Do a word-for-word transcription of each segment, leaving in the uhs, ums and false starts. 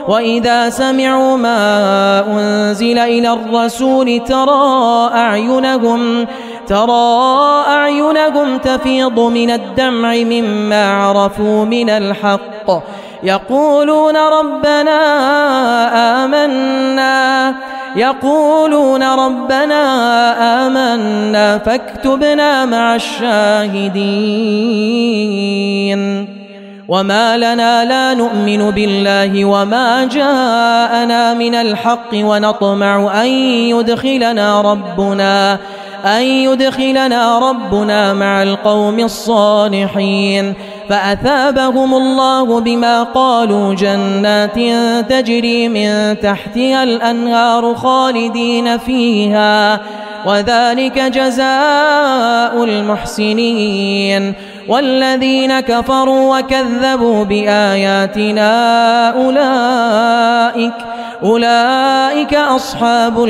وإذا سمعوا ما أنزل إلى الرسول ترى أعينهم ترى أعينهم تفيض من الدمع مما عرفوا من الحق يقولون ربنا آمنا يقولون ربنا آمنا فاكتبنا مع الشاهدين وما لنا لا نؤمن بالله وما جاءنا من الحق ونطمع أن يدخلنا ربنا أن يدخلنا ربنا مع القوم الصالحين فأثابهم الله بما قالوا جنات تجري من تحتها الأنهار خالدين فيها وذلك جزاء المحسنين والذين كفروا وكذبوا بآياتنا أولئك أولئك أصحاب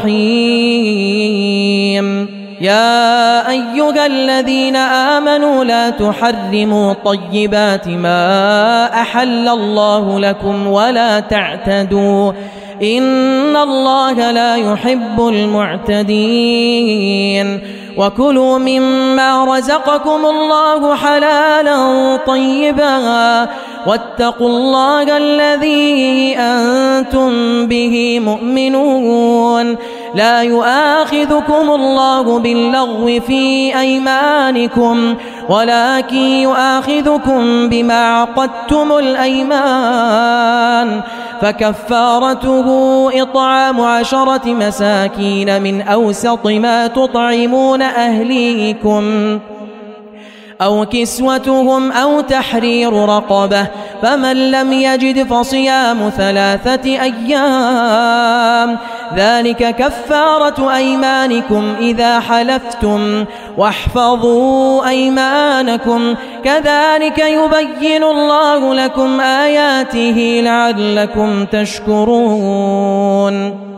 الجحيم يا أيها الذين آمنوا لا تحرموا طيبات ما أحل الله لكم ولا تعتدوا إن الله لا يحب المعتدين وكلوا مما رزقكم الله حلالا طيبا واتقوا الله الذي أنتم به مؤمنون لا يؤاخذكم الله باللغو في أيمانكم ولكن يؤاخذكم بما عقدتم الأيمان فكفارته إطعام عشرة مساكين من أوسط ما تطعمون أهليكم أو كسوتهم أو تحرير رقبة فمن لم يجد فصيام ثلاثة أيام ذلك كفارة أيمانكم إذا حلفتم واحفظوا أيمانكم كذلك يبين الله لكم آياته لعلكم تشكرون.